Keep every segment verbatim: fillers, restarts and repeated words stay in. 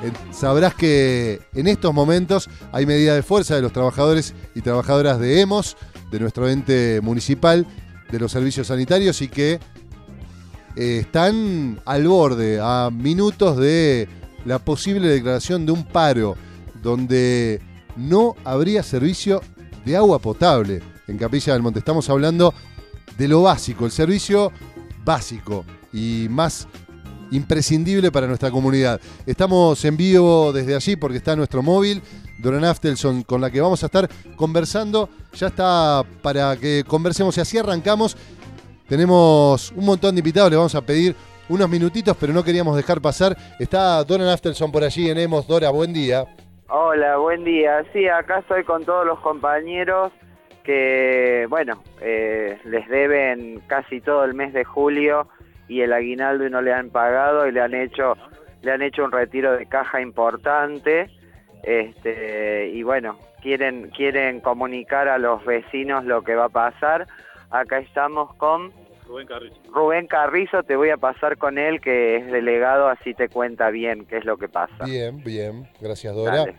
eh, sabrás que en estos momentos hay medida de fuerza de los trabajadores y trabajadoras de EMOS, de nuestro ente municipal, de los servicios sanitarios, y que eh, están al borde, a minutos de la posible declaración de un paro, donde no habría servicio de agua potable en Capilla del Monte. Estamos hablando de lo básico, el servicio básico y más imprescindible para nuestra comunidad. Estamos en vivo desde allí porque está nuestro móvil, Dora Aftelson, con la que vamos a estar conversando. Ya está para que conversemos y así arrancamos. Tenemos un montón de invitados, le vamos a pedir unos minutitos, pero no queríamos dejar pasar. Está Dora Aftelson por allí en EMOS. Dora, buen día. Hola, buen día. Sí, acá estoy con todos los compañeros que, bueno, eh, les deben casi todo el mes de julio y el aguinaldo y no le han pagado y le han hecho le han hecho un retiro de caja importante, este y bueno, quieren quieren comunicar a los vecinos lo que va a pasar. Acá estamos con Rubén Carrizo. Rubén Carrizo, te voy a pasar con él, que es delegado, así te cuenta bien qué es lo que pasa. Bien, bien, gracias Dora. Dale.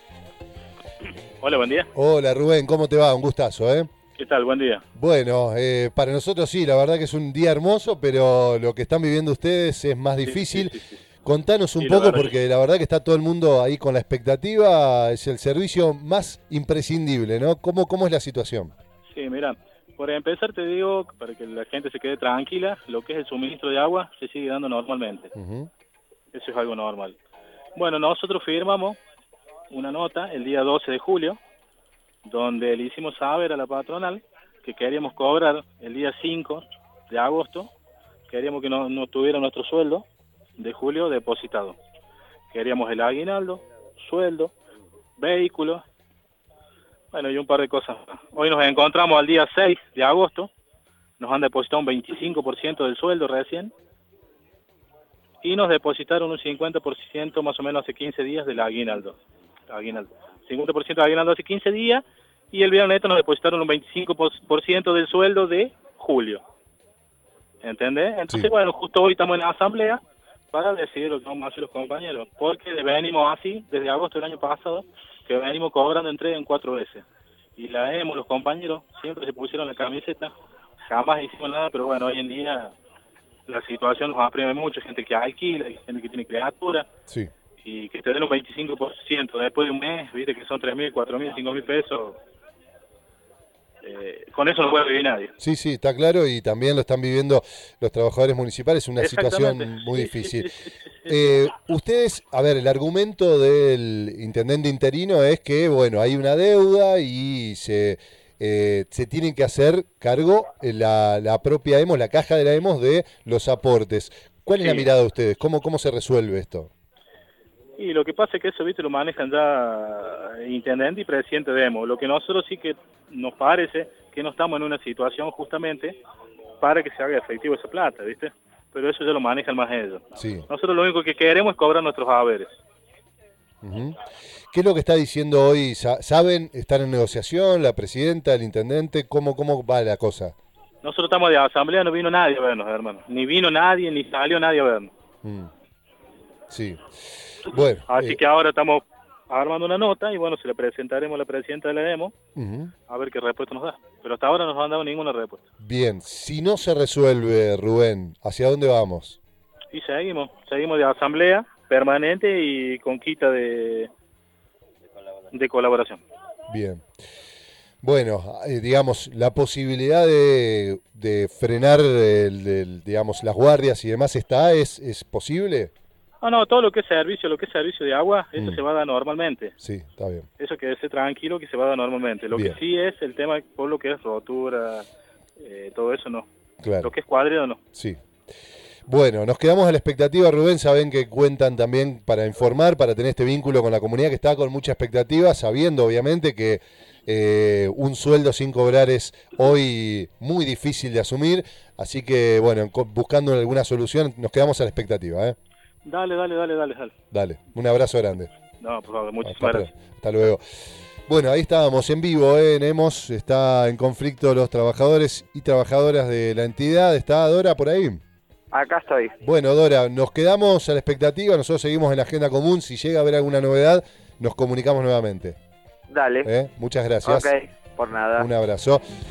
Hola, buen día. Hola Rubén, ¿cómo te va? Un gustazo, ¿eh? ¿Qué tal? Buen día. Bueno, eh, para nosotros sí, la verdad que es un día hermoso, pero lo que están viviendo ustedes es más difícil. Sí, sí, sí, sí. Contanos un sí, poco, la porque sí. La verdad que está todo el mundo ahí con la expectativa, es el servicio más imprescindible, ¿no? ¿Cómo, cómo es la situación? Sí, mira, por empezar te digo, para que la gente se quede tranquila, lo que es el suministro de agua se sigue dando normalmente. Uh-huh. Eso es algo normal. Bueno, nosotros firmamos una nota el día doce de julio, donde le hicimos saber a la patronal que queríamos cobrar el día cinco de agosto, queríamos que no, no tuviera nuestro sueldo de julio depositado. Queríamos el aguinaldo, sueldo, vehículo, bueno, y un par de cosas más. Hoy nos encontramos al día seis de agosto, nos han depositado un veinticinco por ciento del sueldo recién, y nos depositaron un cincuenta por ciento más o menos hace quince días del aguinaldo. aguinaldo. cincuenta por ciento de aguinaldo hace quince días, y el viernes nos depositaron un veinticinco por ciento del sueldo de julio. ¿Entendés? Entonces, sí. Bueno, justo hoy estamos en la asamblea para decidir lo que vamos a hacer los compañeros, porque venimos así desde agosto del año pasado, que venimos cobrando entre en cuatro veces. Y la hemos, los compañeros, siempre se pusieron la camiseta, jamás hicimos nada, pero bueno, hoy en día la situación nos apremia mucho, gente que alquila, gente que tiene criatura. Sí. Y que te den un veinticinco por ciento después de un mes, viste que son tres mil, cuatro mil, cinco mil pesos, eh, con eso no puede vivir nadie. Sí, sí, está claro, y también lo están viviendo los trabajadores municipales, una situación muy difícil. Eh, ustedes, a ver, el argumento del intendente interino es que, bueno, hay una deuda y se, eh, se tienen que hacer cargo la, la propia EMOS, la caja de la EMOS, de los aportes. ¿Cuál es sí. la mirada de ustedes? ¿Cómo, cómo se resuelve esto? Y lo que pasa es que eso, viste, lo manejan ya intendente y presidente de EMOS. Lo que nosotros sí que nos parece que no estamos en una situación justamente para que se haga efectivo esa plata, viste. Pero eso ya lo manejan más ellos. Sí. Nosotros lo único que queremos es cobrar nuestros haberes. Uh-huh. ¿Qué es lo que está diciendo hoy? ¿Saben? ¿Están en negociación la presidenta, el intendente? ¿Cómo, cómo va la cosa? Nosotros estamos de asamblea, no vino nadie a vernos, hermano. Ni vino nadie, ni salió nadie a vernos. Mm. Sí. Bueno, así eh, que ahora estamos armando una nota y bueno, se le presentaremos a la presidenta de la EMOS uh-huh. a ver qué respuesta nos da. Pero hasta ahora no nos han dado ninguna respuesta. Bien, si no se resuelve, Rubén, ¿hacia dónde vamos? Y seguimos, seguimos de asamblea permanente y con quita de, de colaboración. Bien. Bueno, eh, digamos, la posibilidad de, de frenar el, el, digamos, las guardias y demás está, ¿es, es posible? No, no, todo lo que es servicio, lo que es servicio de agua, eso mm. se va a dar normalmente. Sí, está bien. Eso que esté tranquilo, que se va a dar normalmente. Lo bien. Que sí es el tema, por lo que es rotura, eh, todo eso no. Claro. Lo que es cuadrero no. Sí. Bueno, nos quedamos a la expectativa, Rubén. Saben que cuentan también para informar, para tener este vínculo con la comunidad que está con mucha expectativa, sabiendo obviamente que eh, un sueldo sin cobrar es hoy muy difícil de asumir. Así que, bueno, buscando alguna solución, nos quedamos a la expectativa, ¿eh? Dale, dale, dale, dale, dale. Dale, un abrazo grande. No, por favor, muchísimas hasta, gracias. Hasta luego. Bueno, ahí estábamos en vivo, ¿eh? En EMOS, está en conflicto los trabajadores y trabajadoras de la entidad. ¿Está Dora por ahí? Acá estoy. Bueno, Dora, nos quedamos a la expectativa, nosotros seguimos en la agenda común, si llega a haber alguna novedad, nos comunicamos nuevamente. Dale. ¿Eh? Muchas gracias. Ok, por nada. Un abrazo.